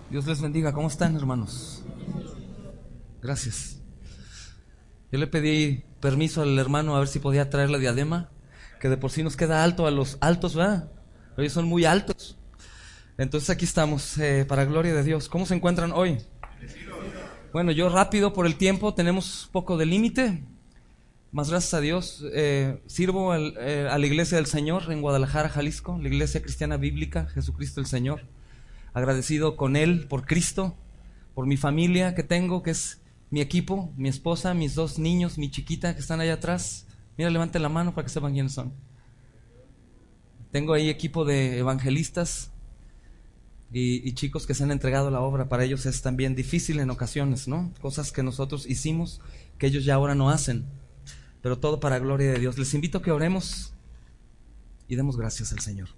Dios les bendiga. ¿Cómo están, hermanos? Gracias. Yo le pedí permiso al hermano a ver si podía traer la diadema, que de por sí nos queda alto a los altos, ¿verdad? Ellos son muy altos. Entonces aquí estamos, para gloria de Dios. ¿Cómo se encuentran hoy? Bueno, yo rápido por el tiempo, tenemos poco de límite. Más gracias a Dios, sirvo a la Iglesia del Señor en Guadalajara, Jalisco, la Iglesia Cristiana Bíblica, Jesucristo el Señor. Agradecido con Él, por Cristo, por mi familia que tengo, que es mi equipo, mi esposa, mis dos niños, mi chiquita que están allá atrás. Mira, levanten la mano para que sepan quiénes son. Tengo ahí equipo de evangelistas y chicos que se han entregado a la obra. Para ellos es también difícil en ocasiones, ¿no? Cosas que nosotros hicimos, que ellos ya ahora no hacen. Pero todo para gloria de Dios. Les invito a que oremos y demos gracias al Señor.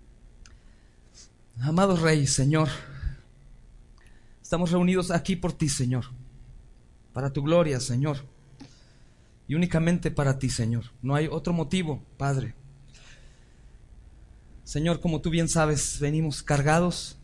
Amado Rey, Señor, estamos reunidos aquí por ti, Señor, para tu gloria, Señor, y únicamente para ti, Señor. No hay otro motivo, Padre. Señor, como tú bien sabes, venimos cargados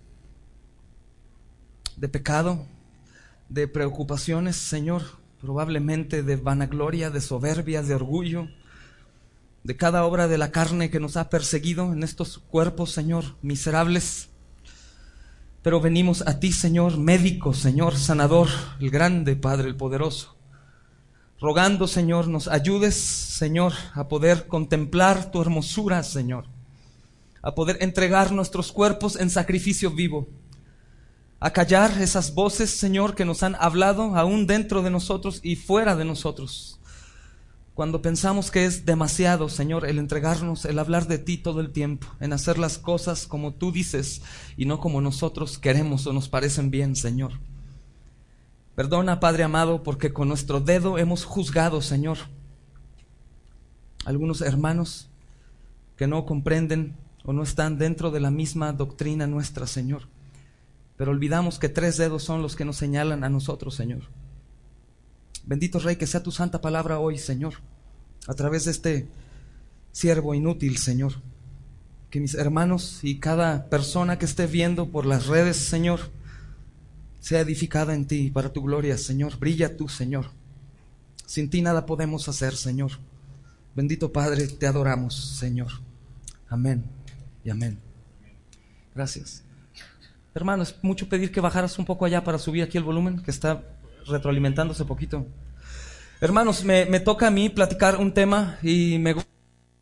de pecado, de preocupaciones, Señor, probablemente de vanagloria, de soberbia, de orgullo, de cada obra de la carne que nos ha perseguido en estos cuerpos, Señor, miserables. Pero venimos a ti, Señor, médico, Señor, sanador, el grande Padre, el poderoso, rogando, Señor, nos ayudes, Señor, a poder contemplar tu hermosura, Señor, a poder entregar nuestros cuerpos en sacrificio vivo, a callar esas voces, Señor, que nos han hablado aún dentro de nosotros y fuera de nosotros. Cuando pensamos que es demasiado, Señor, el entregarnos, el hablar de ti todo el tiempo, en hacer las cosas como tú dices y no como nosotros queremos o nos parecen bien, Señor. Perdona, Padre amado, porque con nuestro dedo hemos juzgado, Señor, algunos hermanos que no comprenden o no están dentro de la misma doctrina nuestra, Señor. Pero olvidamos que 3 dedos son los que nos señalan a nosotros, Señor. Bendito Rey, que sea tu santa palabra hoy, Señor, a través de este siervo inútil, Señor. Que mis hermanos y cada persona que esté viendo por las redes, Señor, sea edificada en ti para tu gloria, Señor. Brilla tú, Señor. Sin ti nada podemos hacer, Señor. Bendito Padre, te adoramos, Señor. Amén y amén. Gracias. Hermano, es mucho pedir que bajaras un poco allá para subir aquí el volumen, que está retroalimentándose poquito. Hermanos, me toca a mí platicar un tema y me gusta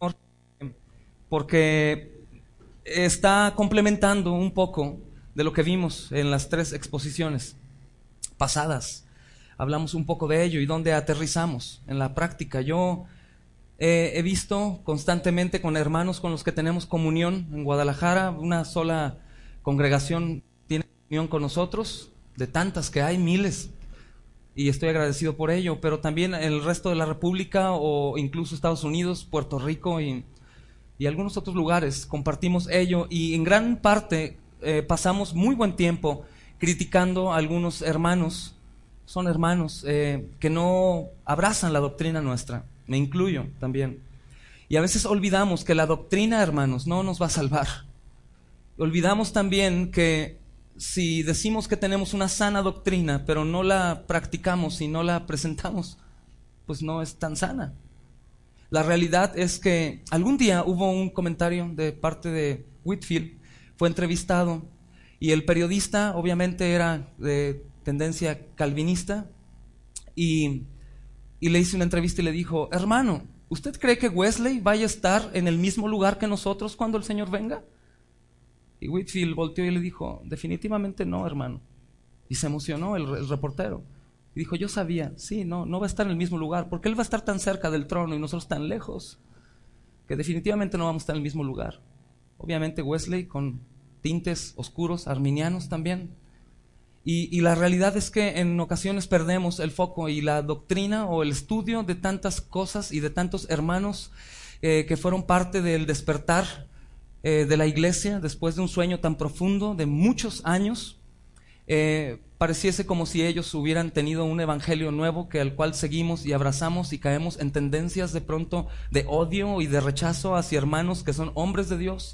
porque está complementando un poco de lo que vimos en las 3 exposiciones pasadas. Hablamos un poco de ello y dónde aterrizamos en la práctica. Yo he visto constantemente con hermanos con los que tenemos comunión en Guadalajara, una sola congregación tiene comunión con nosotros, de tantas que hay, miles. Y estoy agradecido por ello, pero también el resto de la República o incluso Estados Unidos, Puerto Rico y algunos otros lugares compartimos ello, y en gran parte pasamos muy buen tiempo criticando a algunos hermanos, son hermanos que no abrazan la doctrina nuestra, me incluyo también. Y a veces olvidamos que la doctrina, hermanos, no nos va a salvar. Olvidamos también que si decimos que tenemos una sana doctrina, pero no la practicamos y no la presentamos, pues no es tan sana. La realidad es que algún día hubo un comentario de parte de Whitefield, fue entrevistado, y el periodista obviamente era de tendencia calvinista, y le hizo una entrevista y le dijo: hermano, ¿usted cree que Wesley vaya a estar en el mismo lugar que nosotros cuando el Señor venga? Y Whitefield volteó y le dijo: definitivamente no, hermano. Y se emocionó el reportero. Y dijo: yo sabía, sí, no va a estar en el mismo lugar, porque él va a estar tan cerca del trono y nosotros tan lejos, que definitivamente no vamos a estar en el mismo lugar. Obviamente Wesley con tintes oscuros, arminianos también. Y la realidad es que en ocasiones perdemos el foco y la doctrina o el estudio de tantas cosas y de tantos hermanos que fueron parte del despertar de la iglesia después de un sueño tan profundo de muchos años. Pareciese como si ellos hubieran tenido un evangelio nuevo al cual seguimos y abrazamos, y caemos en tendencias de pronto de odio y de rechazo hacia hermanos que son hombres de Dios,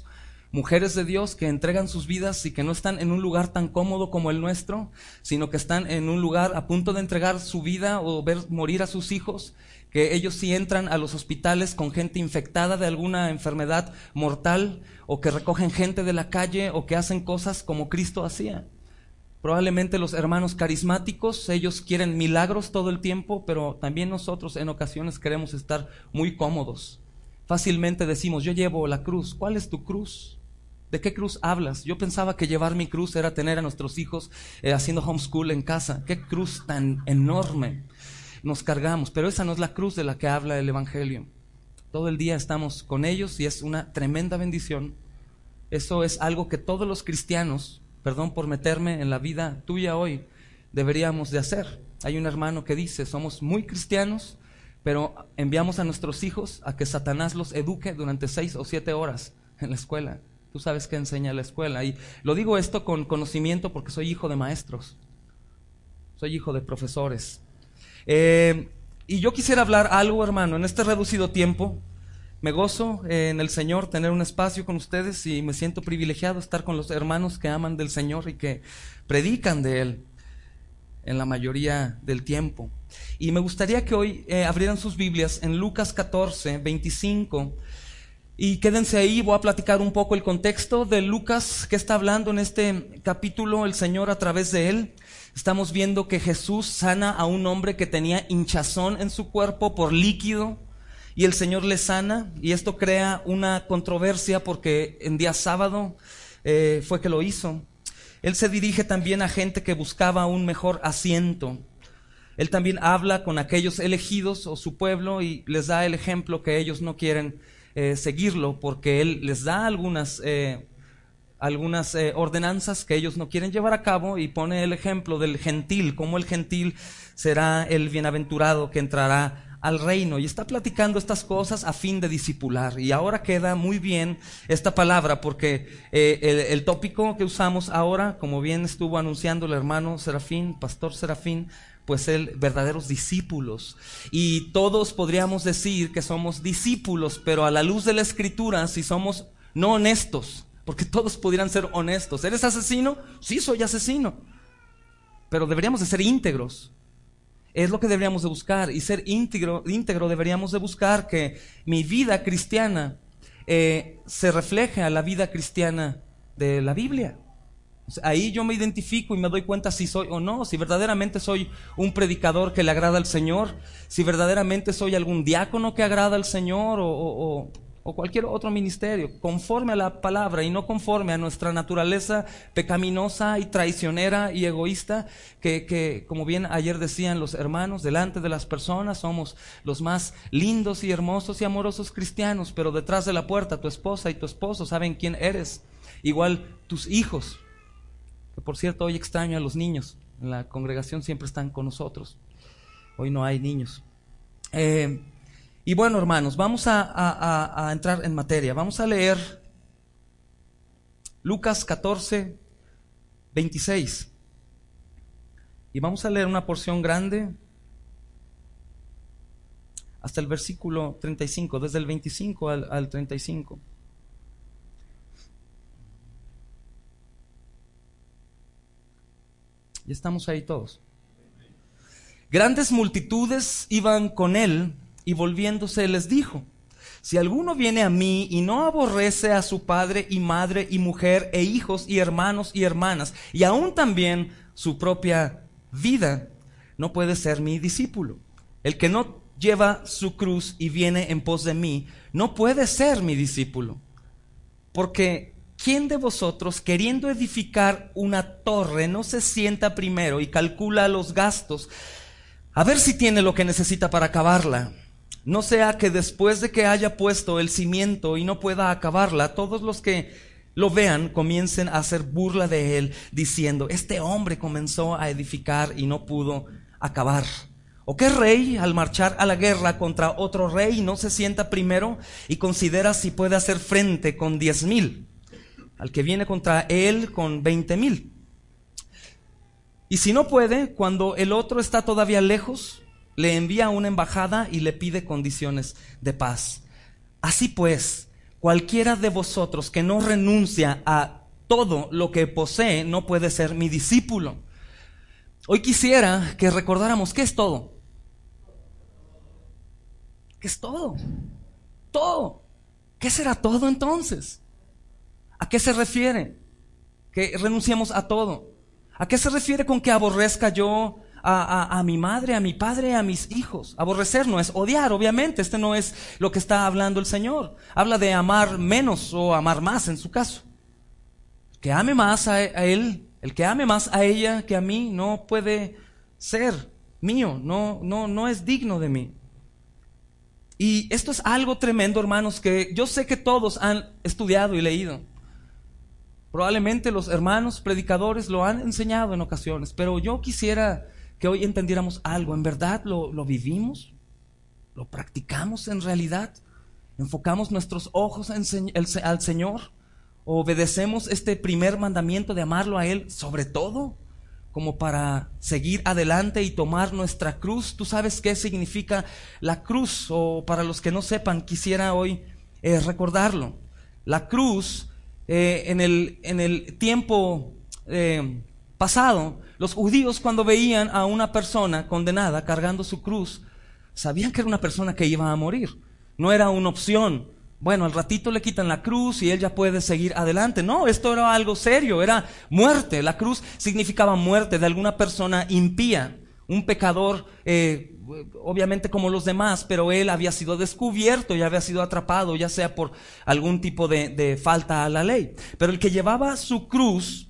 mujeres de Dios que entregan sus vidas y que no están en un lugar tan cómodo como el nuestro, sino que están en un lugar a punto de entregar su vida o ver morir a sus hijos, que ellos sí entran a los hospitales con gente infectada de alguna enfermedad mortal, o que recogen gente de la calle, o que hacen cosas como Cristo hacía. Probablemente los hermanos carismáticos, ellos quieren milagros todo el tiempo, pero también nosotros en ocasiones queremos estar muy cómodos. Fácilmente decimos, yo llevo la cruz. ¿Cuál es tu cruz? ¿De qué cruz hablas? Yo pensaba que llevar mi cruz era tener a nuestros hijos haciendo homeschool en casa. ¿Qué cruz tan enorme nos cargamos? Pero esa no es la cruz de la que habla el Evangelio. Todo el día estamos con ellos y es una tremenda bendición. Eso es algo que todos los cristianos, perdón por meterme en la vida tuya hoy, deberíamos de hacer. Hay un hermano que dice, somos muy cristianos, pero enviamos a nuestros hijos a que Satanás los eduque durante 6 o 7 horas en la escuela. Tú sabes qué enseña la escuela. Y lo digo esto con conocimiento porque soy hijo de maestros, soy hijo de profesores. Y yo quisiera hablar algo, hermano, en este reducido tiempo. Me gozo en el Señor tener un espacio con ustedes y me siento privilegiado estar con los hermanos que aman del Señor y que predican de Él en la mayoría del tiempo. Y me gustaría que hoy abrieran sus Biblias en Lucas 14, 25, y quédense ahí. Voy a platicar un poco el contexto de Lucas, que está hablando en este capítulo el Señor a través de él. Estamos viendo que Jesús sana a un hombre que tenía hinchazón en su cuerpo por líquido, y el Señor le sana, y esto crea una controversia porque en día sábado fue que lo hizo. Él se dirige también a gente que buscaba un mejor asiento. Él también habla con aquellos elegidos o su pueblo y les da el ejemplo que ellos no quieren seguirlo, porque Él les da algunas ordenanzas que ellos no quieren llevar a cabo, y pone el ejemplo del gentil, cómo el gentil será el bienaventurado que entrará al reino, y está platicando estas cosas a fin de discipular. Y ahora queda muy bien esta palabra porque el tópico que usamos ahora, como bien estuvo anunciando el hermano Serafín, pastor Serafín, pues verdaderos discípulos. Y todos podríamos decir que somos discípulos, pero a la luz de la Escritura, si somos no honestos, porque todos pudieran ser honestos. ¿Eres asesino? Sí, soy asesino, pero deberíamos de ser íntegros. Es lo que deberíamos de buscar, y ser íntegro deberíamos de buscar que mi vida cristiana se refleje a la vida cristiana de la Biblia. O sea, ahí yo me identifico y me doy cuenta si soy o no, si verdaderamente soy un predicador que le agrada al Señor, si verdaderamente soy algún diácono que agrada al Señor, o cualquier otro ministerio, conforme a la palabra y no conforme a nuestra naturaleza pecaminosa y traicionera y egoísta, que como bien ayer decían los hermanos, delante de las personas somos los más lindos y hermosos y amorosos cristianos, pero detrás de la puerta tu esposa y tu esposo saben quién eres, igual tus hijos, que por cierto hoy extraño a los niños, en la congregación siempre están con nosotros, hoy no hay niños. Y bueno, hermanos, vamos a entrar en materia. Vamos a leer Lucas 14, 26. Y vamos a leer una porción grande hasta el versículo 35, desde el 25 al 35. Ya estamos ahí todos. Grandes multitudes iban con él, y volviéndose les dijo: si alguno viene a mí y no aborrece a su padre y madre y mujer e hijos y hermanos y hermanas, y aún también su propia vida, no puede ser mi discípulo. El que no lleva su cruz y viene en pos de mí, no puede ser mi discípulo. Porque ¿quién de vosotros, queriendo edificar una torre, no se sienta primero y calcula los gastos, a ver si tiene lo que necesita para acabarla? No sea que después de que haya puesto el cimiento y no pueda acabarla, todos los que lo vean comiencen a hacer burla de él, diciendo: este hombre comenzó a edificar y no pudo acabar. ¿O qué rey, al marchar a la guerra contra otro rey, no se sienta primero y considera si puede hacer frente con 10,000 al que viene contra él con 20,000? Y si no puede, cuando el otro está todavía lejos, le envía una embajada y le pide condiciones de paz. Así pues, cualquiera de vosotros que no renuncia a todo lo que posee no puede ser mi discípulo. Hoy quisiera que recordáramos qué es todo. ¿Qué es todo? Todo. ¿Qué será todo entonces? ¿A qué se refiere? Que renunciemos a todo. ¿A qué se refiere con que aborrezca yo a mi madre, a mi padre, a mis hijos? Aborrecer no es odiar, obviamente. Este no es lo que está hablando el Señor. Habla de amar menos o amar más en su caso. El que ame más a él, el que ame más a ella que a mí no puede ser mío, no es digno de mí. Y esto es algo tremendo, hermanos, que yo sé que todos han estudiado y leído. Probablemente los hermanos predicadores lo han enseñado en ocasiones, pero yo quisiera que hoy entendiéramos algo. ¿En verdad lo vivimos? ¿Lo practicamos en realidad? ¿Enfocamos nuestros ojos al Señor? ¿Obedecemos este primer mandamiento de amarlo a Él sobre todo? Como para seguir adelante y tomar nuestra cruz. ¿Tú sabes qué significa la cruz? O para los que no sepan, quisiera hoy recordarlo. La cruz, en el tiempo pasado, los judíos cuando veían a una persona condenada cargando su cruz, sabían que era una persona que iba a morir. No era una opción. Bueno, al ratito le quitan la cruz y él ya puede seguir adelante. No, esto era algo serio, era muerte. La cruz significaba muerte de alguna persona impía, un pecador, obviamente como los demás, pero él había sido descubierto y había sido atrapado, ya sea por algún tipo de falta a la ley. Pero el que llevaba su cruz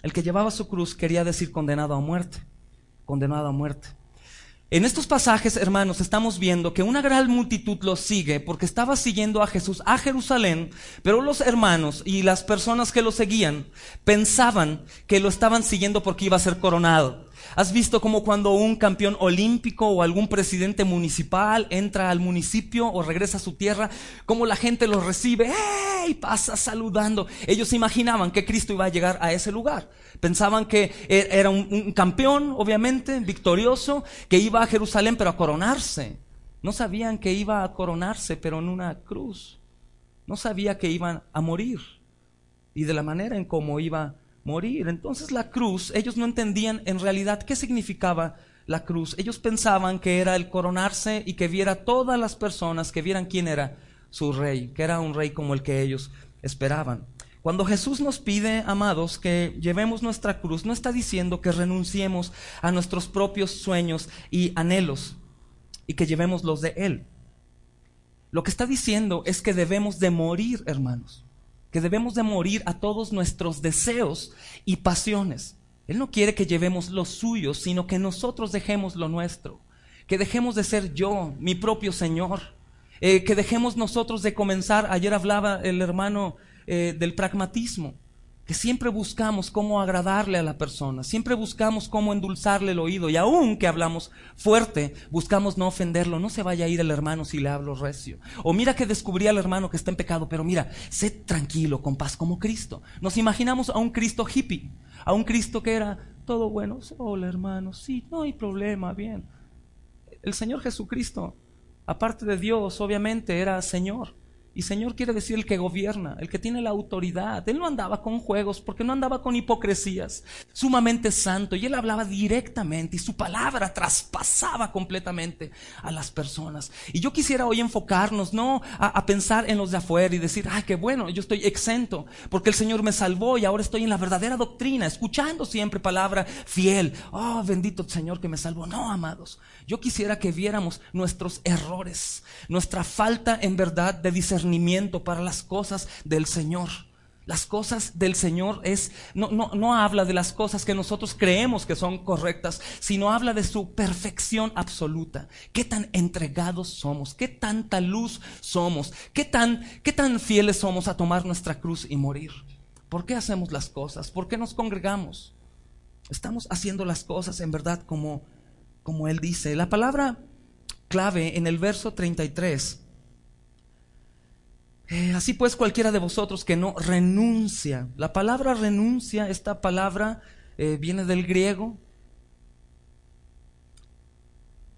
quería decir condenado a muerte, condenado a muerte. En estos pasajes, hermanos, estamos viendo que una gran multitud lo sigue porque estaba siguiendo a Jesús a Jerusalén, pero los hermanos y las personas que lo seguían pensaban que lo estaban siguiendo porque iba a ser coronado. ¿Has visto como cuando un campeón olímpico o algún presidente municipal entra al municipio o regresa a su tierra, cómo la gente lo recibe? ¡Ey! Pasa saludando. Ellos imaginaban que Cristo iba a llegar a ese lugar. Pensaban que era un campeón, obviamente, victorioso, que iba a Jerusalén pero a coronarse. No sabían que iba a coronarse pero en una cruz. No sabía que iban a morir y de la manera en cómo iba a morir. Entonces la cruz, ellos no entendían en realidad qué significaba la cruz. Ellos pensaban que era el coronarse y que viera todas las personas, que vieran quién era su rey, que era un rey como el que ellos esperaban. Cuando Jesús nos pide, amados, que llevemos nuestra cruz, no está diciendo que renunciemos a nuestros propios sueños y anhelos y que llevemos los de Él. Lo que está diciendo es que debemos de morir, hermanos, que debemos de morir a todos nuestros deseos y pasiones. Él no quiere que llevemos los suyos, sino que nosotros dejemos lo nuestro, que dejemos de ser yo, mi propio Señor, que dejemos nosotros de comenzar. Ayer hablaba el hermano del pragmatismo, que siempre buscamos cómo agradarle a la persona, siempre buscamos cómo endulzarle el oído, y aun que hablamos fuerte, buscamos no ofenderlo. No se vaya a ir el hermano si le hablo recio. O mira que descubrí al hermano que está en pecado, pero mira, sé tranquilo, con paz, como Cristo. Nos imaginamos a un Cristo hippie, a un Cristo que era todo bueno. Hola hermano, sí, no hay problema, bien. El Señor Jesucristo, aparte de Dios, obviamente era Señor. Y Señor quiere decir el que gobierna, el que tiene la autoridad. Él no andaba con juegos, porque no andaba con hipocresías. Sumamente santo, y Él hablaba directamente, y su palabra traspasaba completamente a las personas. Y yo quisiera hoy enfocarnos no a pensar en los de afuera y decir, ay, qué bueno, yo estoy exento porque el Señor me salvó y ahora estoy en la verdadera doctrina, escuchando siempre palabra fiel. Oh, bendito Señor que me salvó. No, amados, yo quisiera que viéramos nuestros errores, nuestra falta en verdad de discernimiento para las cosas del Señor. Las cosas del Señor no habla de las cosas que nosotros creemos que son correctas, sino habla de su perfección absoluta. Qué tan entregados somos, qué tanta luz somos, qué tan fieles somos a tomar nuestra cruz y morir. ¿Por qué hacemos las cosas? ¿Por qué nos congregamos? Estamos haciendo las cosas en verdad como Él dice. La palabra clave en el verso 33. Así pues, cualquiera de vosotros que no renuncia. La palabra renuncia, esta palabra viene del griego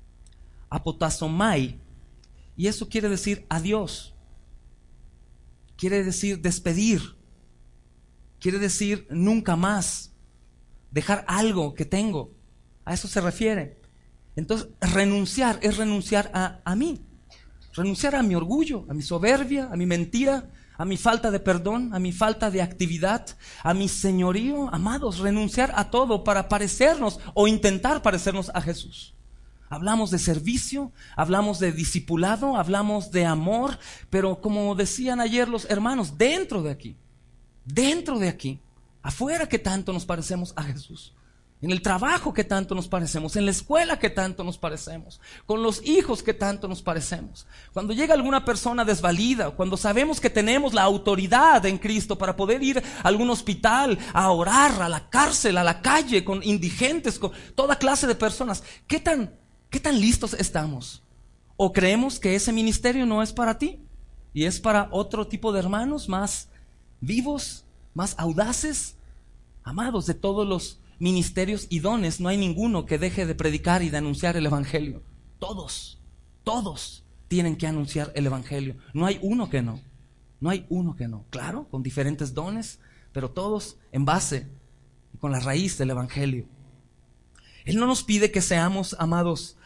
apotasomai, y eso quiere decir adiós. quiere decir despedir, quiere decir nunca más, dejar algo que tengo. A eso se refiere. Entonces, renunciar es renunciar a mí, renunciar a mi orgullo, a mi soberbia, a mi mentira, a mi falta de perdón, a mi falta de actividad, a mi señorío. Amados, renunciar a todo para parecernos o intentar parecernos a Jesús. Hablamos de servicio, hablamos de discipulado, hablamos de amor, pero como decían ayer los hermanos, dentro de aquí, afuera que tanto nos parecemos a Jesús. En el trabajo que tanto nos parecemos, en la escuela que tanto nos parecemos, con los hijos que tanto nos parecemos. Cuando llega alguna persona desvalida, cuando sabemos que tenemos la autoridad en Cristo para poder ir a algún hospital, a orar, a la cárcel, a la calle, con indigentes, con toda clase de personas, ¿qué tan listos estamos? ¿O creemos que ese ministerio no es para ti y es para otro tipo de hermanos más vivos, más audaces? Amados, de todos los ministerios y dones, no hay ninguno que deje de predicar y de anunciar el evangelio. Todos tienen que anunciar el evangelio. No hay uno que no. Claro, con diferentes dones, pero todos en base, con la raíz del evangelio. Él no nos pide que seamos, amados,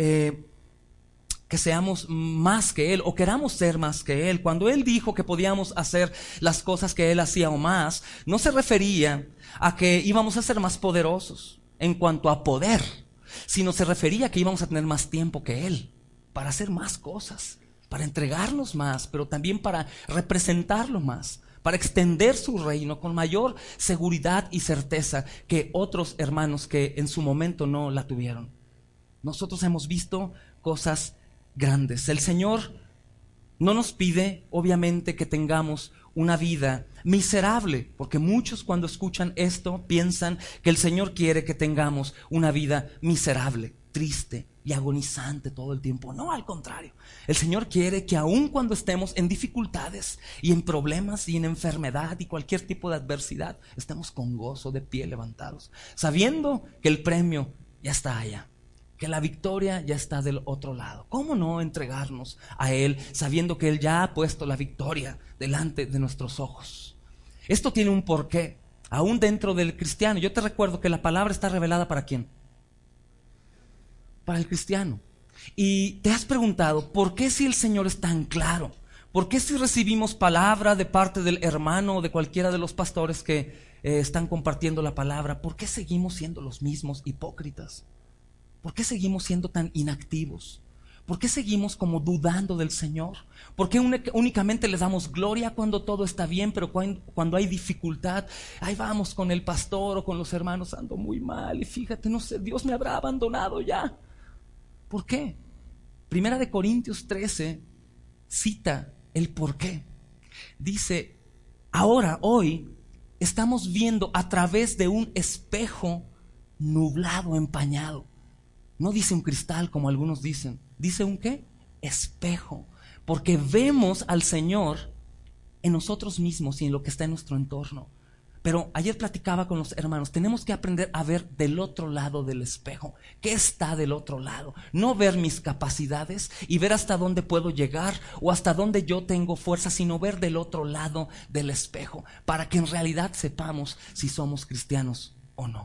que seamos más que Él o queramos ser más que Él. Cuando Él dijo que podíamos hacer las cosas que Él hacía o más, no se refería a que íbamos a ser más poderosos en cuanto a poder, sino se refería a que íbamos a tener más tiempo que Él para hacer más cosas, para entregarnos más, pero también para representarlo más, para extender su reino con mayor seguridad y certeza que otros hermanos que en su momento no la tuvieron. Nosotros hemos visto cosas grandes. El Señor no nos pide, obviamente, que tengamos una vida miserable, porque muchos cuando escuchan esto piensan que el Señor quiere que tengamos una vida miserable, triste y agonizante todo el tiempo. No, al contrario. El Señor quiere que aun cuando estemos en dificultades y en problemas y en enfermedad y cualquier tipo de adversidad, estemos con gozo, de pie, levantados, sabiendo que el premio ya está allá, que la victoria ya está del otro lado. ¿Cómo no entregarnos a Él sabiendo que Él ya ha puesto la victoria delante de nuestros ojos? Esto tiene un porqué, aún dentro del cristiano. Yo te recuerdo que la palabra está revelada ¿para quién? Para el cristiano. Y te has preguntado, ¿por qué si el Señor es tan claro? ¿Por qué si recibimos palabra de parte del hermano o de cualquiera de los pastores que están compartiendo la palabra, ¿por qué seguimos siendo los mismos hipócritas? ¿Por qué seguimos siendo tan inactivos? ¿Por qué seguimos como dudando del Señor? ¿Por qué únicamente le damos gloria cuando todo está bien, pero cuando hay dificultad, ahí vamos con el pastor o con los hermanos, ando muy mal y fíjate, no sé, Dios me habrá abandonado ya? ¿Por qué? Primera de Corintios 13 cita el por qué. Dice, hoy, estamos viendo a través de un espejo nublado, empañado. No dice un cristal como algunos dicen. ¿Dice un qué? Espejo. Porque vemos al Señor en nosotros mismos y en lo que está en nuestro entorno. Pero ayer platicaba con los hermanos, tenemos que aprender a ver del otro lado del espejo. ¿Qué está del otro lado? No ver mis capacidades y ver hasta dónde puedo llegar o hasta dónde yo tengo fuerza, sino ver del otro lado del espejo, para que en realidad sepamos si somos cristianos o no.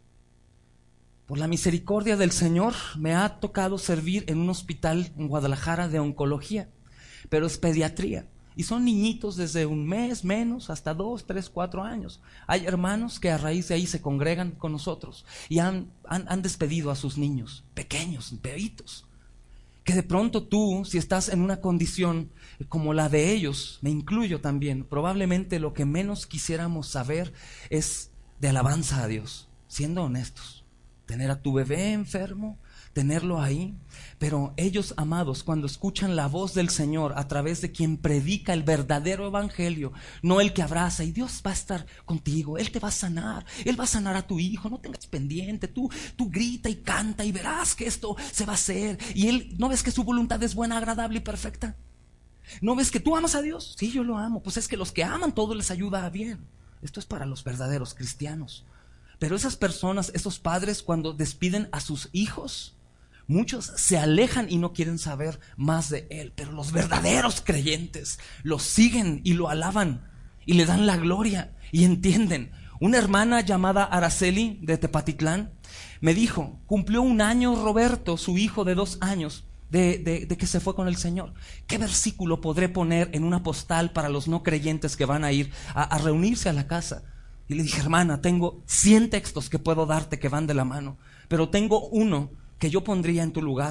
Por la misericordia del Señor me ha tocado servir en un hospital en Guadalajara de oncología, pero es pediatría. Y son niñitos desde un mes menos hasta 2, 3, 4 años. Hay hermanos que a raíz de ahí se congregan con nosotros y han despedido a sus niños pequeños, bebitos. Que de pronto tú, si estás en una condición como la de ellos, me incluyo también, probablemente lo que menos quisiéramos saber es de alabanza a Dios, siendo honestos. Tener a tu bebé enfermo, tenerlo ahí. Pero ellos, amados, cuando escuchan la voz del Señor a través de quien predica el verdadero evangelio, no el que abraza y Dios va a estar contigo, Él te va a sanar, Él va a sanar a tu hijo, no tengas pendiente, tú grita y canta y verás que esto se va a hacer. Y Él, ¿no ves que su voluntad es buena, agradable y perfecta? ¿No ves que tú amas a Dios? Sí, yo lo amo. Pues es que los que aman todo les ayuda a bien. Esto es para los verdaderos cristianos. Pero esas personas, esos padres, cuando despiden a sus hijos, Muchos se alejan y no quieren saber más de Él, pero los verdaderos creyentes lo siguen y lo alaban y le dan la gloria y entienden. Una hermana llamada Araceli de Tepatitlán me dijo, cumplió 1 año Roberto, su hijo de 2 años, de que se fue con el Señor. ¿Qué versículo podré poner en una postal para los no creyentes que van a ir a reunirse a la casa? Y le dije, hermana, tengo 100 textos que puedo darte que van de la mano, pero tengo uno que yo pondría en tu lugar.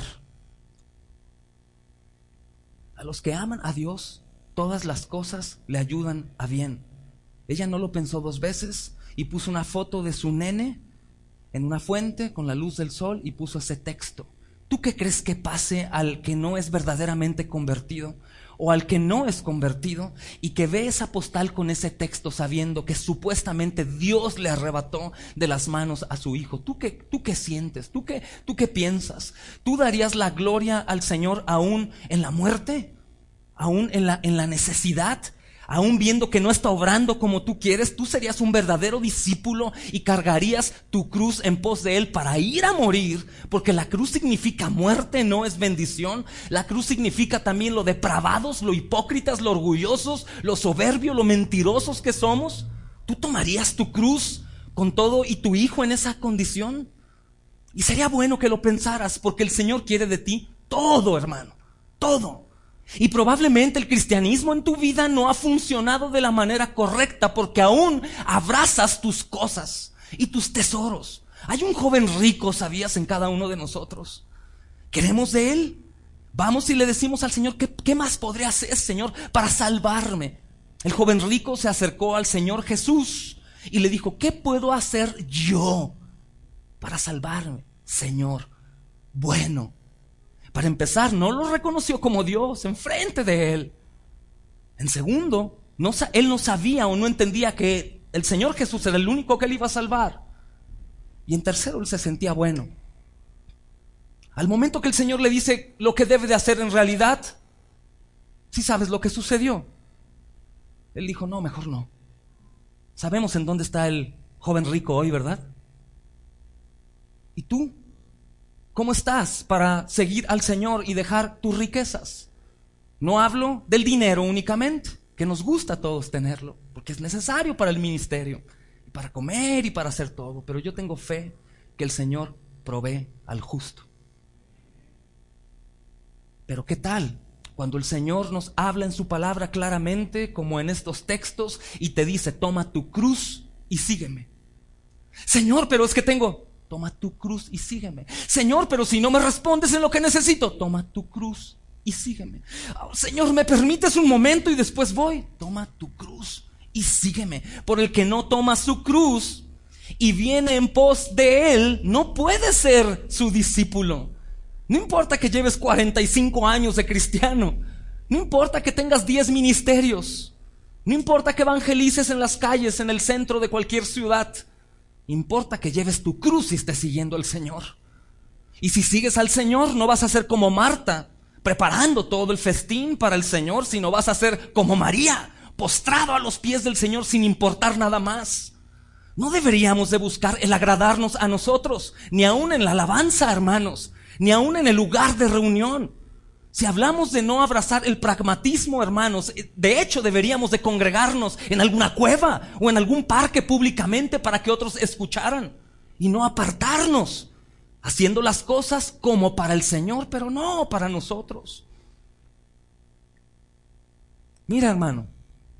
A los que aman a Dios, todas las cosas le ayudan a bien. Ella no lo pensó 2 veces y puso una foto de su nene en una fuente con la luz del sol y puso ese texto. ¿Tú qué crees que pase al que no es verdaderamente convertido o al que no es convertido y que ve esa postal con ese texto sabiendo que supuestamente Dios le arrebató de las manos a su hijo? ¿Tú qué sientes? ¿Tú qué piensas? ¿Tú darías la gloria al Señor aún en la muerte? ¿Aún en la necesidad? Aún viendo que no está obrando como tú quieres, tú serías un verdadero discípulo y cargarías tu cruz en pos de Él para ir a morir, porque la cruz significa muerte, no es bendición. La cruz significa también lo depravados, lo hipócritas, lo orgullosos, lo soberbios, lo mentirosos que somos. ¿Tú tomarías tu cruz con todo y tu hijo en esa condición? Y sería bueno que lo pensaras, porque el Señor quiere de ti todo, hermano, todo. Y probablemente el cristianismo en tu vida no ha funcionado de la manera correcta porque aún abrazas tus cosas y tus tesoros. Hay un joven rico, ¿sabías?, en cada uno de nosotros. ¿Queremos de Él? Vamos y le decimos al Señor, ¿qué más podría hacer, Señor, para salvarme? El joven rico se acercó al Señor Jesús y le dijo, ¿qué puedo hacer yo para salvarme, Señor? Bueno, para empezar, no lo reconoció como Dios enfrente de él. En segundo, él no sabía o no entendía que el Señor Jesús era el único que le iba a salvar. Y en tercero, él se sentía bueno. Al momento que el Señor le dice lo que debe de hacer en realidad, ¿sí sabes lo que sucedió? Él dijo, no, mejor no. Sabemos en dónde está el joven rico hoy, ¿verdad? ¿Y tú? ¿Cómo estás para seguir al Señor y dejar tus riquezas? No hablo del dinero únicamente, que nos gusta a todos tenerlo, porque es necesario para el ministerio, y para comer y para hacer todo. Pero yo tengo fe que el Señor provee al justo. Pero ¿qué tal cuando el Señor nos habla en su palabra claramente, como en estos textos, y te dice, toma tu cruz y sígueme? Señor, pero es que toma tu cruz y sígueme. Señor, pero si no me respondes en lo que necesito, toma tu cruz y sígueme. Oh, Señor, ¿me permites un momento y después voy? Toma tu cruz y sígueme. Por el que no toma su cruz y viene en pos de Él, no puede ser su discípulo. No importa que lleves 45 años de cristiano, no importa que tengas 10 ministerios, no importa que evangelices en las calles, en el centro de cualquier ciudad. Importa que lleves tu cruz y estés siguiendo al Señor. Y si sigues al Señor, no vas a ser como Marta, preparando todo el festín para el Señor, sino vas a ser como María, postrado a los pies del Señor sin importar nada más. No deberíamos de buscar el agradarnos a nosotros, ni aún en la alabanza, hermanos, ni aún en el lugar de reunión. Si hablamos de no abrazar el pragmatismo, hermanos, de hecho deberíamos de congregarnos en alguna cueva o en algún parque públicamente para que otros escucharan y no apartarnos, haciendo las cosas como para el Señor, pero no para nosotros. Mira, hermano,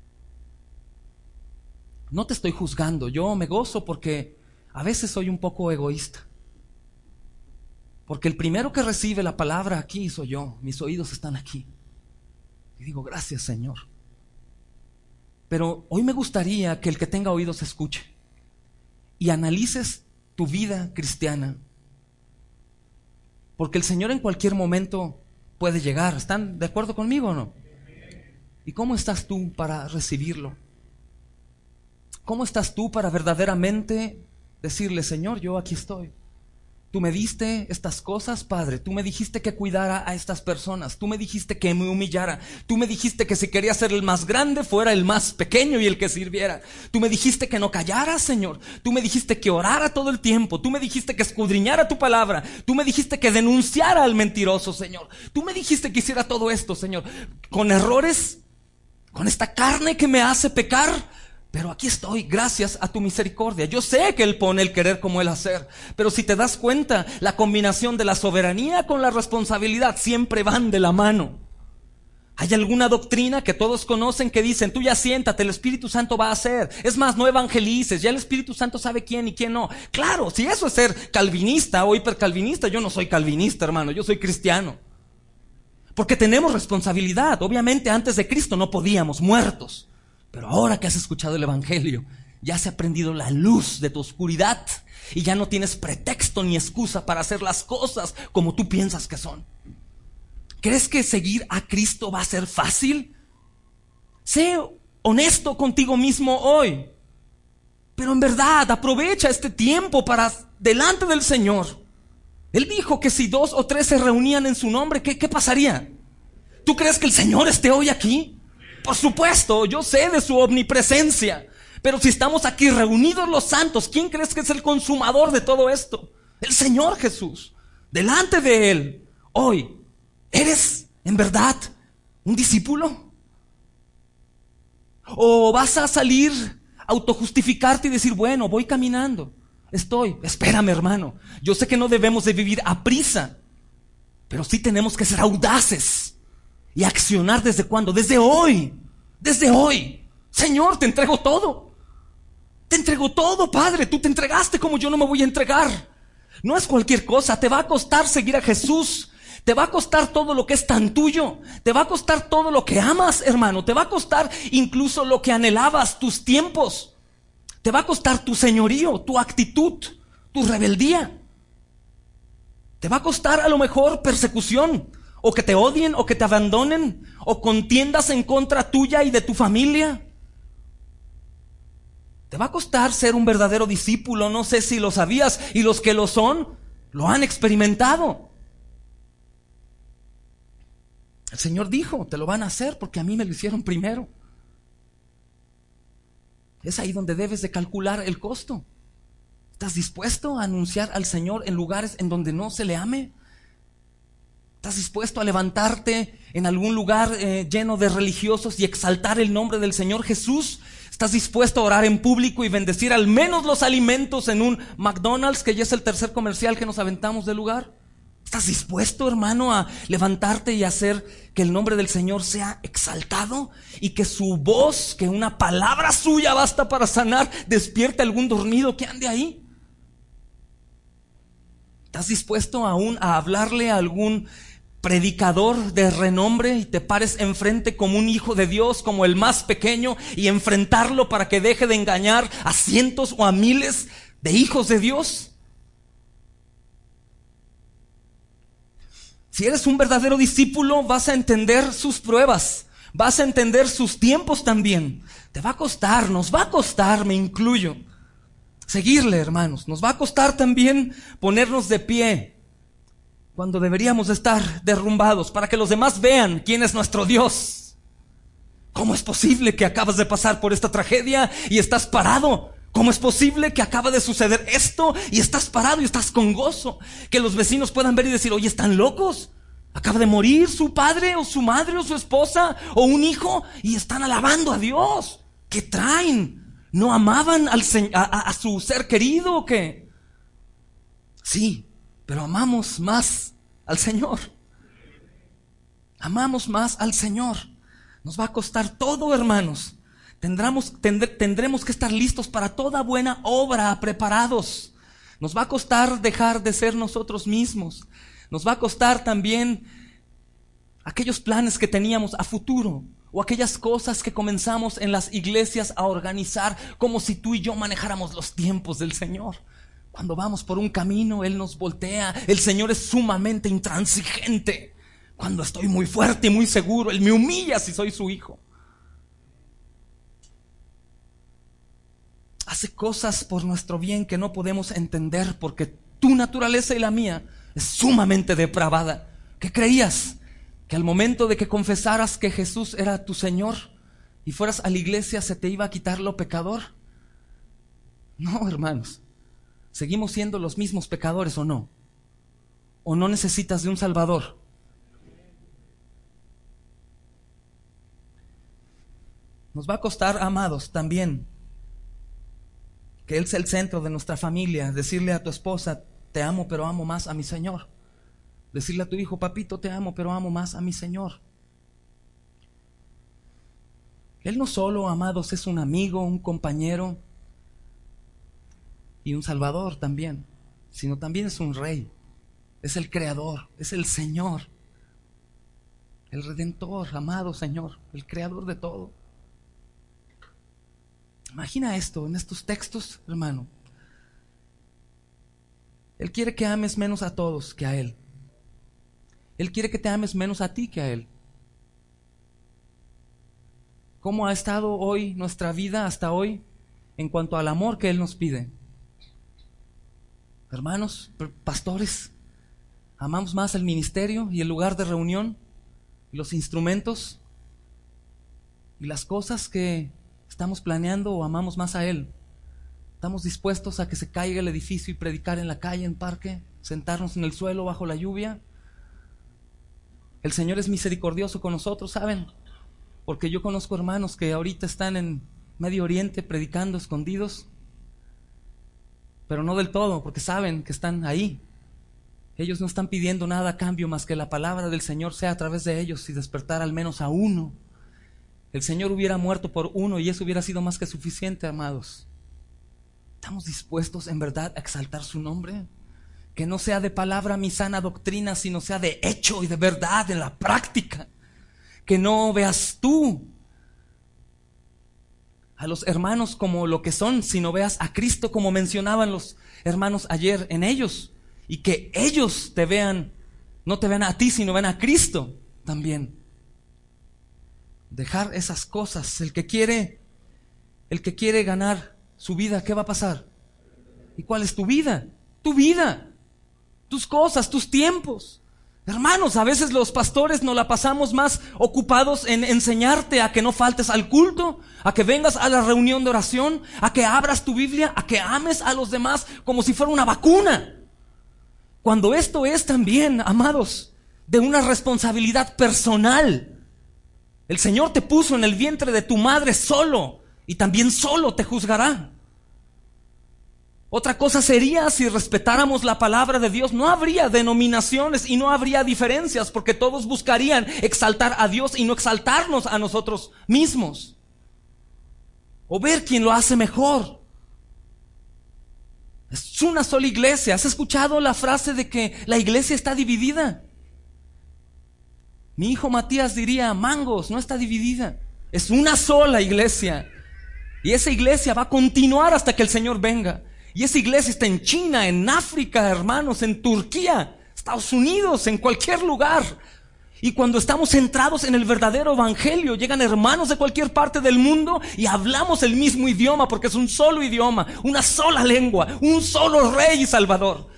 no te estoy juzgando, yo me gozo porque a veces soy un poco egoísta. Porque el primero que recibe la palabra aquí soy yo, mis oídos están aquí. Y digo, gracias, Señor. Pero hoy me gustaría que el que tenga oídos escuche y analices tu vida cristiana. Porque el Señor en cualquier momento puede llegar. ¿Están de acuerdo conmigo o no? ¿Y cómo estás tú para recibirlo? ¿Cómo estás tú para verdaderamente decirle, Señor, yo aquí estoy? Tú me diste estas cosas, Padre. Tú me dijiste que cuidara a estas personas. Tú me dijiste que me humillara. Tú me dijiste que si quería ser el más grande, fuera el más pequeño y el que sirviera. Tú me dijiste que no callara, Señor. Tú me dijiste que orara todo el tiempo. Tú me dijiste que escudriñara tu palabra. Tú me dijiste que denunciara al mentiroso, Señor. Tú me dijiste que hiciera todo esto, Señor. Con errores, con esta carne que me hace pecar. Pero aquí estoy, gracias a tu misericordia. Yo sé que Él pone el querer como el hacer. Pero si te das cuenta, la combinación de la soberanía con la responsabilidad siempre van de la mano. Hay alguna doctrina que todos conocen que dicen, tú ya siéntate, el Espíritu Santo va a hacer. Es más, no evangelices, ya el Espíritu Santo sabe quién y quién no. Claro, si eso es ser calvinista o hipercalvinista, yo no soy calvinista, hermano, yo soy cristiano. Porque tenemos responsabilidad. Obviamente antes de Cristo no podíamos, muertos. Pero ahora que has escuchado el Evangelio, ya se ha prendido la luz de tu oscuridad y ya no tienes pretexto ni excusa para hacer las cosas como tú piensas que son. ¿Crees que seguir a Cristo va a ser fácil? Sé honesto contigo mismo hoy. Pero en verdad, aprovecha este tiempo para delante del Señor. Él dijo que si 2 o 3 se reunían en su nombre, ¿qué pasaría? ¿Tú crees que el Señor esté hoy aquí? Por supuesto, yo sé de su omnipresencia. Pero si estamos aquí reunidos los santos, ¿quién crees que es el consumador de todo esto? El Señor Jesús. Delante de Él, hoy, ¿eres en verdad un discípulo? ¿O vas a salir, autojustificarte y decir, bueno, voy caminando, espérame, hermano, yo sé que no debemos de vivir a prisa, pero sí tenemos que ser audaces y accionar ¿desde cuándo? Desde hoy. Desde hoy. Señor, te entrego todo. Te entrego todo, Padre. Tú te entregaste como yo no me voy a entregar. No es cualquier cosa. Te va a costar seguir a Jesús. Te va a costar todo lo que es tan tuyo. Te va a costar todo lo que amas, hermano. Te va a costar incluso lo que anhelabas, tus tiempos. Te va a costar tu señorío, tu actitud, tu rebeldía. Te va a costar a lo mejor persecución. O que te odien, o que te abandonen, o contiendas en contra tuya y de tu familia. Te va a costar ser un verdadero discípulo, no sé si lo sabías, y los que lo son, lo han experimentado. El Señor dijo, te lo van a hacer porque a mí me lo hicieron primero. Es ahí donde debes de calcular el costo. ¿Estás dispuesto a anunciar al Señor en lugares en donde no se le ame? ¿Estás dispuesto a levantarte en algún lugar lleno de religiosos y exaltar el nombre del Señor Jesús? ¿Estás dispuesto a orar en público y bendecir al menos los alimentos en un McDonald's, que ya es el tercer comercial que nos aventamos del lugar? ¿Estás dispuesto, hermano, a levantarte y hacer que el nombre del Señor sea exaltado? Y que su voz, que una palabra suya basta para sanar, despierte a algún dormido que ande ahí. ¿Estás dispuesto aún a hablarle a algún predicador de renombre y te pares enfrente como un hijo de Dios, como el más pequeño, y enfrentarlo para que deje de engañar a cientos o a miles de hijos de Dios? Si eres un verdadero discípulo, vas a entender sus pruebas, vas a entender sus tiempos también. Te va a costar, nos va a costar, me incluyo, seguirle, hermanos. Nos va a costar también ponernos de pie cuando deberíamos estar derrumbados, para que los demás vean quién es nuestro Dios. ¿Cómo es posible que acabas de pasar por esta tragedia y estás parado? ¿Cómo es posible que acaba de suceder esto y estás parado y estás con gozo? Que los vecinos puedan ver y decir, oye, ¿están locos? Acaba de morir su padre o su madre o su esposa o un hijo y están alabando a Dios. ¿Qué traen? ¿No amaban a su ser querido o qué? Sí, pero amamos más al Señor. Amamos más al Señor. Nos va a costar todo, hermanos. Tendremos que estar listos para toda buena obra, preparados. Nos va a costar dejar de ser nosotros mismos. Nos va a costar también aquellos planes que teníamos a futuro, o aquellas cosas que comenzamos en las iglesias a organizar, como si tú y yo manejáramos los tiempos del Señor. Cuando vamos por un camino, Él nos voltea. El Señor es sumamente intransigente. Cuando estoy muy fuerte y muy seguro, Él me humilla si soy su hijo. Hace cosas por nuestro bien que no podemos entender porque Tu naturaleza y la mía es sumamente depravada. ¿Qué creías? ¿Que al momento de que confesaras que Jesús era tu Señor y fueras a la iglesia se te iba a quitar lo pecador? No, hermanos. ¿Seguimos siendo los mismos pecadores o no? ¿O no necesitas de un Salvador? Nos va a costar, amados, también que Él sea el centro de nuestra familia. Decirle a tu esposa, te amo, pero amo más a mi Señor. Decirle a tu hijo, papito, te amo, pero amo más a mi Señor. Él no solo, amados, es un amigo, un compañero y un Salvador también, sino también es un Rey. Es el Creador, es el Señor, el Redentor, amado Señor, el Creador de todo. Imagina esto en estos textos, hermano. Él quiere que ames menos a todos que a Él. Él quiere que te ames menos a ti que a Él. ¿Cómo ha estado hoy nuestra vida hasta hoy en cuanto al amor que Él nos pide? Hermanos, pastores, amamos más el ministerio y el lugar de reunión, y los instrumentos y las cosas que estamos planeando, o amamos más a Él. Estamos dispuestos a que se caiga el edificio y predicar en la calle, en parque, sentarnos en el suelo bajo la lluvia. El Señor es misericordioso con nosotros, ¿saben? Porque yo conozco hermanos que ahorita están en Medio Oriente predicando escondidos, pero no del todo, porque saben que están ahí. Ellos no están pidiendo nada a cambio más que la palabra del Señor sea a través de ellos y despertar al menos a uno. El Señor hubiera muerto por uno y eso hubiera sido más que suficiente, amados. ¿Estamos dispuestos en verdad a exaltar su nombre? Que no sea de palabra mi sana doctrina, sino sea de hecho y de verdad en la práctica. Que no veas tú a los hermanos como lo que son, sino veas a Cristo como mencionaban los hermanos ayer en ellos. Y que ellos te vean, no te vean a ti, sino vean a Cristo también. Dejar esas cosas. El que quiere ganar su vida, ¿qué va a pasar? ¿Y cuál es tu vida? Tu vida, tus cosas, tus tiempos. Hermanos, a veces los pastores nos la pasamos más ocupados en enseñarte a que no faltes al culto, a que vengas a la reunión de oración, a que abras tu Biblia, a que ames a los demás como si fuera una vacuna. Cuando esto es también, amados, de una responsabilidad personal. El Señor te puso en el vientre de tu madre solo y también solo te juzgará. Otra cosa sería si respetáramos la palabra de Dios. No habría denominaciones y no habría diferencias, porque todos buscarían exaltar a Dios y no exaltarnos a nosotros mismos, o ver quién lo hace mejor. Es una sola iglesia. ¿Has escuchado la frase de que la iglesia está dividida? Mi hijo Matías diría, mangos, no está dividida. Es una sola iglesia. Y esa iglesia va a continuar hasta que el Señor venga. Y esa iglesia está en China, en África, hermanos, en Turquía, Estados Unidos, en cualquier lugar. Y cuando estamos centrados en el verdadero evangelio, llegan hermanos de cualquier parte del mundo y hablamos el mismo idioma, porque es un solo idioma, una sola lengua, un solo Rey y Salvador.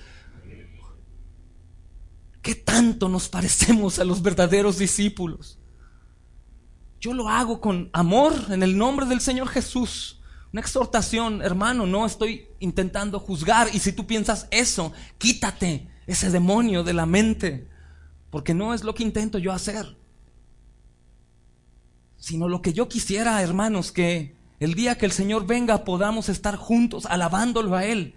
¿Qué tanto nos parecemos a los verdaderos discípulos? Yo lo hago con amor en el nombre del Señor Jesús. Una exhortación, hermano, no estoy intentando juzgar. Y si tú piensas eso, quítate ese demonio de la mente, porque no es lo que intento yo hacer, sino lo que yo quisiera, hermanos, que el día que el Señor venga podamos estar juntos alabándolo a Él.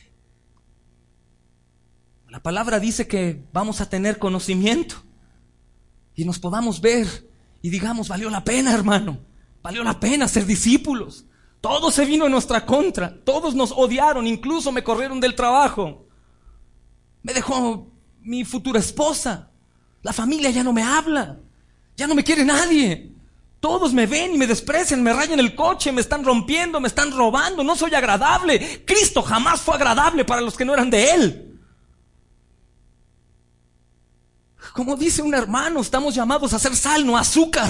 La palabra dice que vamos a tener conocimiento y nos podamos ver y digamos, valió la pena, hermano, valió la pena ser discípulos. Todo se vino en nuestra contra, todos nos odiaron, incluso me corrieron del trabajo, me dejó mi futura esposa, la familia ya no me habla, ya no me quiere nadie, todos me ven y me desprecian, me rayan el coche, me están rompiendo, me están robando, no soy agradable. Cristo jamás fue agradable para los que no eran de Él. Como dice un hermano, estamos llamados a ser sal, no azúcar.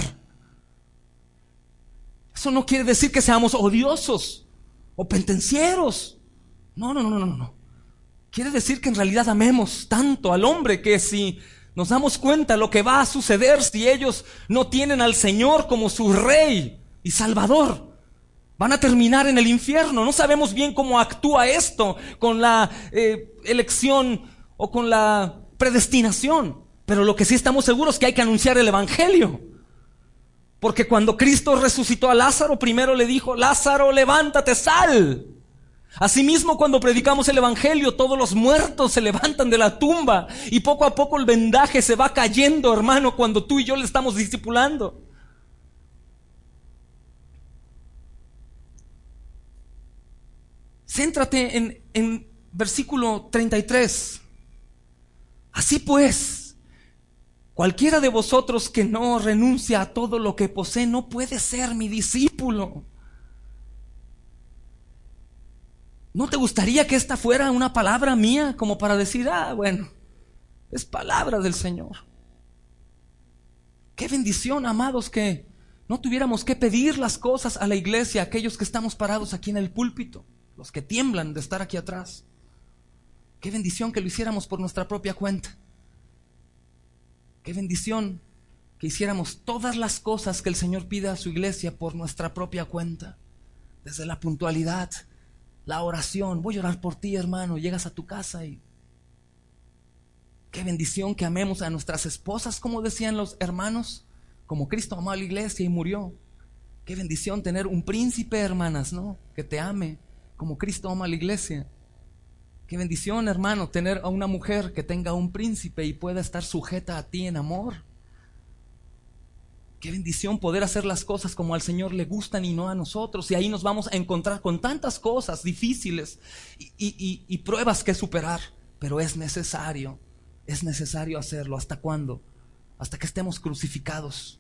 Eso no quiere decir que seamos odiosos o pendencieros. No. quiere decir que en realidad amemos tanto al hombre que si nos damos cuenta lo que va a suceder si ellos no tienen al Señor como su Rey y Salvador, van a terminar en el infierno. No sabemos bien cómo actúa esto con la elección o con la predestinación, pero lo que sí estamos seguros es que hay que anunciar el Evangelio. Porque cuando Cristo resucitó a Lázaro, primero le dijo: Lázaro, levántate, sal. Asimismo, cuando predicamos el Evangelio, todos los muertos se levantan de la tumba y poco a poco el vendaje se va cayendo, hermano, cuando tú y yo le estamos discipulando. Céntrate en versículo 33. Así pues, cualquiera de vosotros que no renuncia a todo lo que posee no puede ser mi discípulo. ¿No te gustaría que esta fuera una palabra mía como para decir: bueno, es palabra del Señor? Qué bendición, amados, que no tuviéramos que pedir las cosas a la iglesia, aquellos que estamos parados aquí en el púlpito, los que tiemblan de estar aquí atrás. Qué bendición que lo hiciéramos por nuestra propia cuenta. Qué bendición que hiciéramos todas las cosas que el Señor pide a su iglesia por nuestra propia cuenta. Desde la puntualidad, la oración. Voy a orar por ti, hermano. Llegas a tu casa y qué bendición que amemos a nuestras esposas, como decían los hermanos, como Cristo amó a la iglesia y murió. Qué bendición tener un príncipe, hermanas, ¿no? Que te ame como Cristo ama a la iglesia. Qué bendición, hermano, tener a una mujer que tenga un príncipe y pueda estar sujeta a ti en amor. Qué bendición poder hacer las cosas como al Señor le gustan y no a nosotros. Y ahí nos vamos a encontrar con tantas cosas difíciles y pruebas que superar. Pero es necesario hacerlo. ¿Hasta cuándo? Hasta que estemos crucificados.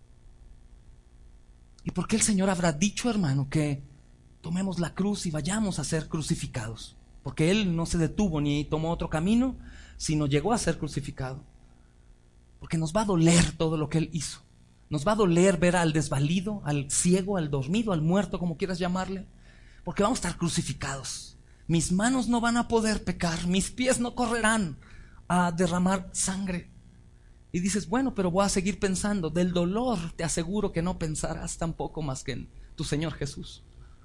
¿Y por qué el Señor habrá dicho, hermano, que tomemos la cruz y vayamos a ser crucificados? Porque Él no se detuvo ni tomó otro camino, sino llegó a ser crucificado. Porque nos va a doler todo lo que Él hizo. Nos va a doler ver al desvalido, al ciego, al dormido, al muerto, como quieras llamarle. Porque vamos a estar crucificados. Mis manos no van a poder pecar, mis pies no correrán a derramar sangre. Y dices: bueno, pero voy a seguir pensando. Del dolor te aseguro que no pensarás tampoco más que en tu Señor Jesús.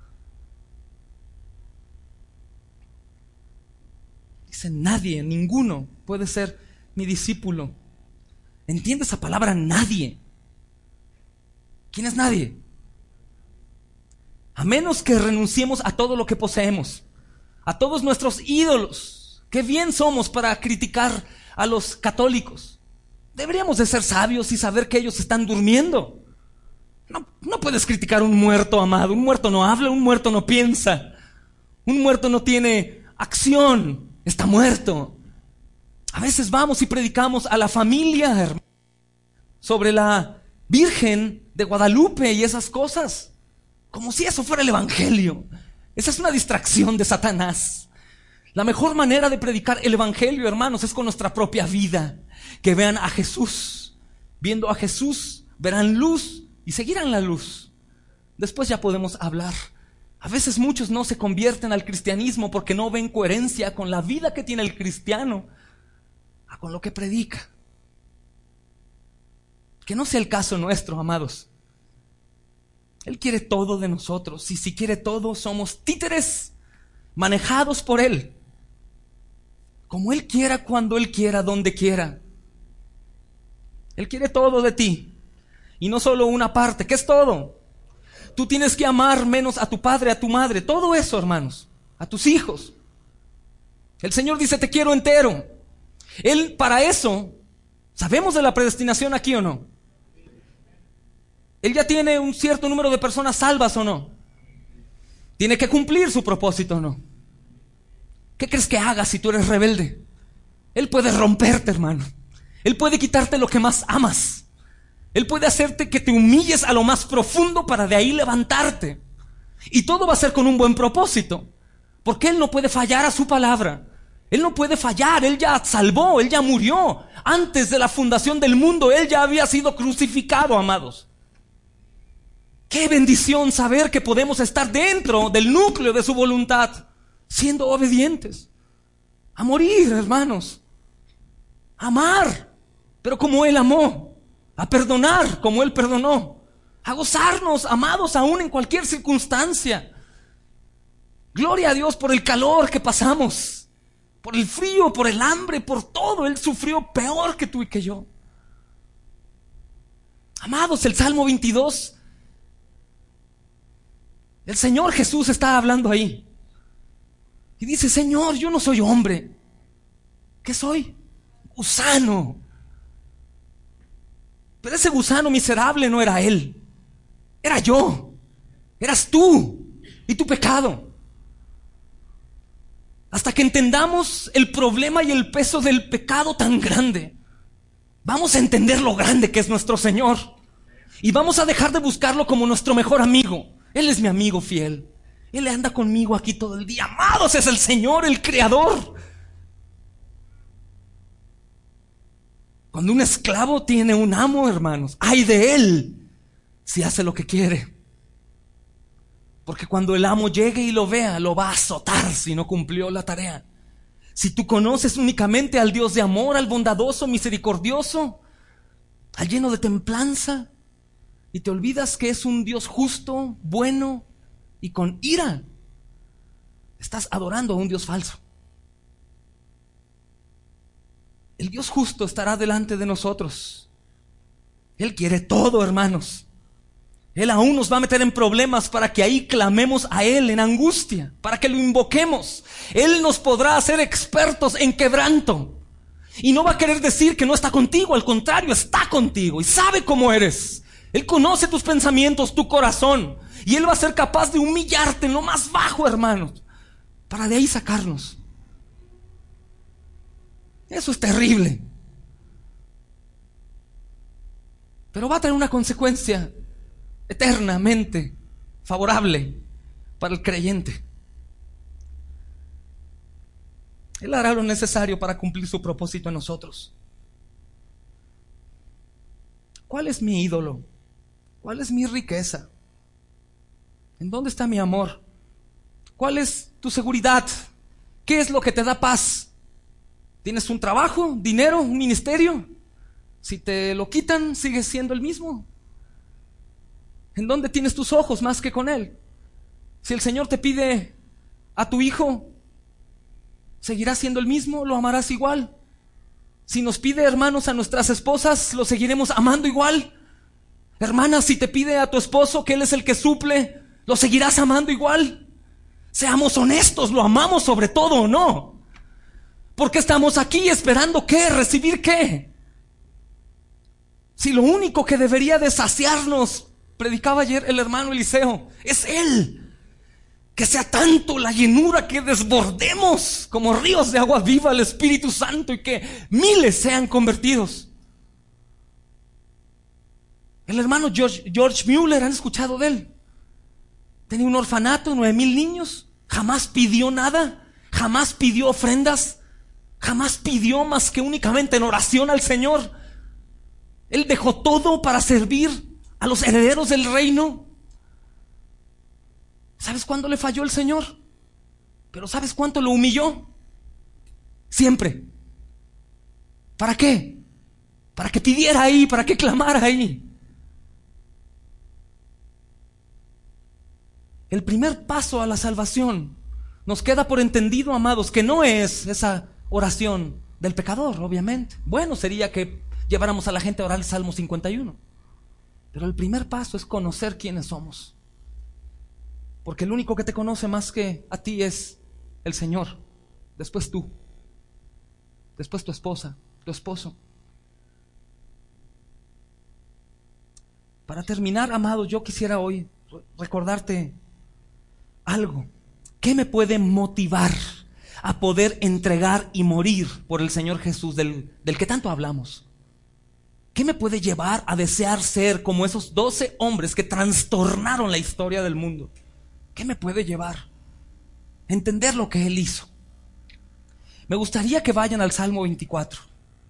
Dice: nadie, ninguno puede ser mi discípulo. ¿Entiende esa palabra nadie? ¿Quién es nadie? A menos que renunciemos a todo lo que poseemos, a todos nuestros ídolos. Qué bien somos para criticar a los católicos. Deberíamos de ser sabios y saber que ellos están durmiendo. No puedes criticar a un muerto, amado. Un muerto no habla, un muerto no piensa, un muerto no tiene acción, está muerto. A veces vamos y predicamos a la familia, hermano, sobre la Virgen de Guadalupe y esas cosas, como si eso fuera el Evangelio. Esa es una distracción de Satanás. La mejor manera de predicar el Evangelio, hermanos, es con nuestra propia vida. Que vean a Jesús. Viendo a Jesús, verán luz y seguirán la luz. Después ya podemos hablar. A veces muchos no se convierten al cristianismo porque no ven coherencia con la vida que tiene el cristiano con lo que predica. Que no sea el caso nuestro, amados. Él quiere todo de nosotros, y si quiere todo, somos títeres manejados por Él, como Él quiera, cuando Él quiera, donde quiera. Él quiere todo de ti, y no solo una parte. ¿Qué es todo? Tú tienes que amar menos a tu padre, a tu madre, todo eso, hermanos, a tus hijos. El Señor dice: te quiero entero. Él, para eso, ¿sabemos de la predestinación aquí o no? Él ya tiene un cierto número de personas salvas o no. Tiene que cumplir su propósito o no. ¿Qué crees que hagas si tú eres rebelde? Él puede romperte, hermano. Él puede quitarte lo que más amas. Él puede hacerte que te humilles a lo más profundo para de ahí levantarte. Y todo va a ser con un buen propósito, porque Él no puede fallar a su palabra. Él no puede fallar. Él ya salvó, Él ya murió. Antes de la fundación del mundo, Él ya había sido crucificado, amados. Qué bendición saber que podemos estar dentro del núcleo de su voluntad, siendo obedientes. a morir, hermanos, a amar, pero como Él amó, a perdonar como Él perdonó, a gozarnos, amados aún en cualquier circunstancia. Gloria a Dios por el calor que pasamos, por el frío, por el hambre, por todo. Él sufrió peor que tú y que yo. Amados, el Salmo 22, el Señor Jesús está hablando ahí y dice: Señor, yo no soy hombre. ¿Qué soy? Gusano. Pero ese gusano miserable no era Él, era yo, eras tú y tu pecado. Hasta que entendamos el problema y el peso del pecado tan grande, vamos a entender lo grande que es nuestro Señor. Y vamos a dejar de buscarlo como nuestro mejor amigo. Él es mi amigo fiel. Él anda conmigo aquí todo el día. Amados, es el Señor, el Creador. Cuando un esclavo tiene un amo, hermanos, ay de él si hace lo que quiere. Porque cuando el amo llegue y lo vea, lo va a azotar si no cumplió la tarea. Si tú conoces únicamente al Dios de amor, al bondadoso, misericordioso, al lleno de templanza, y te olvidas que es un Dios justo, bueno y con ira, estás adorando a un Dios falso. El Dios justo estará delante de nosotros. Él quiere todo, hermanos. Él aún nos va a meter en problemas para que ahí clamemos a Él en angustia, para que lo invoquemos. Él nos podrá hacer expertos en quebranto. Y no va a querer decir que no está contigo, al contrario, está contigo y sabe cómo eres. Él conoce tus pensamientos, tu corazón, y Él va a ser capaz de humillarte en lo más bajo, hermanos, para de ahí sacarnos. Eso es terrible. Pero va a tener una consecuencia eternamente favorable para el creyente. Él hará lo necesario para cumplir su propósito en nosotros. ¿Cuál es mi ídolo? ¿Cuál es mi riqueza? ¿En dónde está mi amor? ¿Cuál es tu seguridad? ¿Qué es lo que te da paz? ¿Tienes un trabajo, dinero, un ministerio? Si te lo quitan, sigues siendo el mismo. ¿En dónde tienes tus ojos más que con Él? Si el Señor te pide a tu hijo, ¿seguirás siendo el mismo? ¿Lo amarás igual? Si nos pide, hermanos, a nuestras esposas, ¿lo seguiremos amando igual? Hermanas, si te pide a tu esposo que Él es el que suple, ¿lo seguirás amando igual? Seamos honestos, ¿lo amamos sobre todo o no? ¿Por qué estamos aquí esperando qué? ¿Recibir qué? Si lo único que debería de saciarnos, predicaba ayer el hermano Eliseo, es Él. Que sea tanto la llenura que desbordemos como ríos de agua viva al Espíritu Santo y que miles sean convertidos. El hermano George Mueller, ¿han escuchado de él? Tenía un orfanato, 9,000 niños. Jamás pidió nada, jamás pidió ofrendas, jamás pidió más que únicamente en oración al Señor. Él dejó todo para servir a los herederos del reino. ¿Sabes cuándo le falló el Señor? Pero ¿sabes cuánto lo humilló? Siempre. ¿Para qué? Para que pidiera ahí, para que clamara ahí. El primer paso a la salvación nos queda por entendido, amados, que no es esa oración del pecador, obviamente. Bueno, sería que lleváramos a la gente a orar el Salmo 51. Pero el primer paso es conocer quiénes somos. Porque el único que te conoce más que a ti es el Señor. Después tú. Después tu esposa, tu esposo. Para terminar, amado, yo quisiera hoy recordarte algo. ¿Qué me puede motivar a poder entregar y morir por el Señor Jesús del que tanto hablamos? ¿Qué me puede llevar a desear ser como esos 12 hombres que trastornaron la historia del mundo? ¿Qué me puede llevar? Entender lo que Él hizo. Me gustaría que vayan al Salmo 24.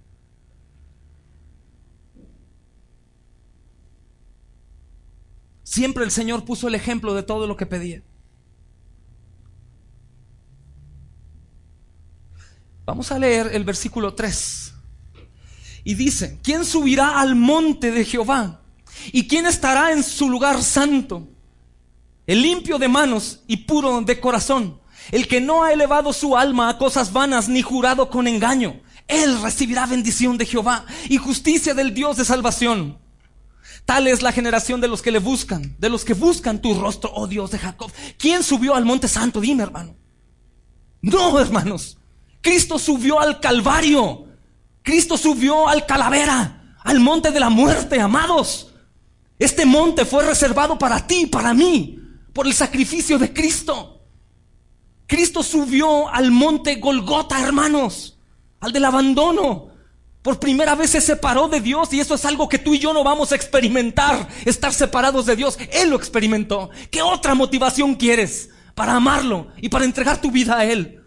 Siempre el Señor puso el ejemplo de todo lo que pedía. Vamos a leer el versículo 3. Y dice: ¿quién subirá al monte de Jehová? ¿Y quién estará en su lugar santo? El limpio de manos y puro de corazón, el que no ha elevado su alma a cosas vanas ni jurado con engaño. Él recibirá bendición de Jehová y justicia del Dios de salvación. Tal es la generación de los que le buscan, de los que buscan tu rostro, oh Dios de Jacob. ¿Quién subió al monte santo? Dime, hermano. No, hermanos. Cristo subió al Calvario. Cristo subió al Calavera, al monte de la muerte, amados. Este monte fue reservado para ti y para mí, por el sacrificio de Cristo. Cristo subió al monte Golgota, hermanos, al del abandono. Por primera vez se separó de Dios, y eso es algo que tú y yo no vamos a experimentar, estar separados de Dios. Él lo experimentó. ¿Qué otra motivación quieres para amarlo y para entregar tu vida a Él?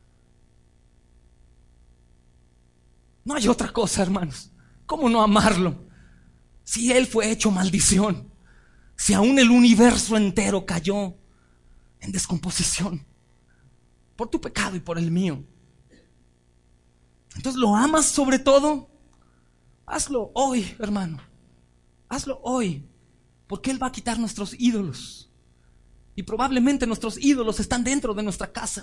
No hay otra cosa, hermanos. ¿Cómo no amarlo? Si Él fue hecho maldición, si aún el universo entero cayó en descomposición por tu pecado y por el mío, entonces lo amas sobre todo. Hazlo hoy, hermano. Hazlo hoy, porque Él va a quitar nuestros ídolos. Y probablemente nuestros ídolos están dentro de nuestra casa,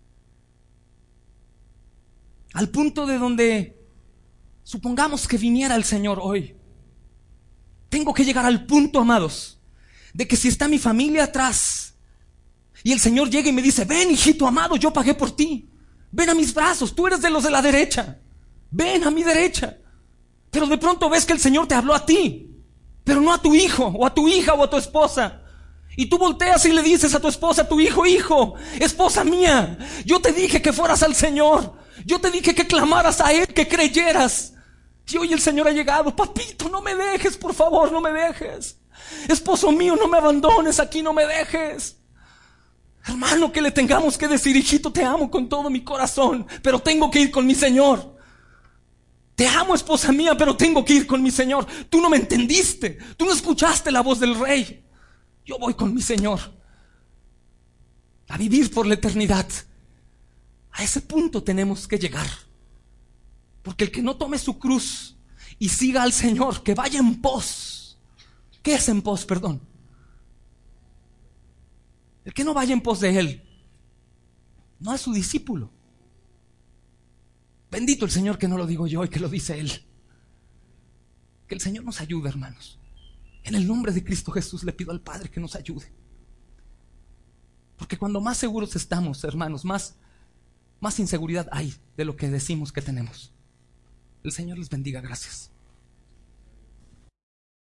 al punto de donde supongamos que viniera el Señor hoy. Tengo que llegar al punto, amados, de que si está mi familia atrás y el Señor llega y me dice: ven, hijito amado, yo pagué por ti, ven a mis brazos, tú eres de los de la derecha, ven a mi derecha. Pero de pronto ves que el Señor te habló a ti, pero no a tu hijo, o a tu hija, o a tu esposa. Y tú volteas y le dices a tu esposa, a tu hijo: hijo, esposa mía, yo te dije que fueras al Señor, yo te dije que clamaras a Él, que creyeras. Y hoy el Señor ha llegado: papito, no me dejes, por favor, no me dejes. Esposo mío, no me abandones, aquí no me dejes. Hermano, que le tengamos que decir: hijito, te amo con todo mi corazón, pero tengo que ir con mi Señor. Te amo, esposa mía, pero tengo que ir con mi Señor. Tú no me entendiste, tú no escuchaste la voz del Rey. Yo voy con mi Señor a vivir por la eternidad. A ese punto tenemos que llegar. Porque el que no tome su cruz y siga al Señor, que vaya en pos. ¿Qué es en pos? Perdón. El que no vaya en pos de Él no es su discípulo. Bendito el Señor que no lo digo yo y que lo dice Él. Que el Señor nos ayude, hermanos. En el nombre de Cristo Jesús le pido al Padre que nos ayude. Porque cuando más seguros estamos, hermanos, más inseguridad hay de lo que decimos que tenemos. El Señor les bendiga. Gracias.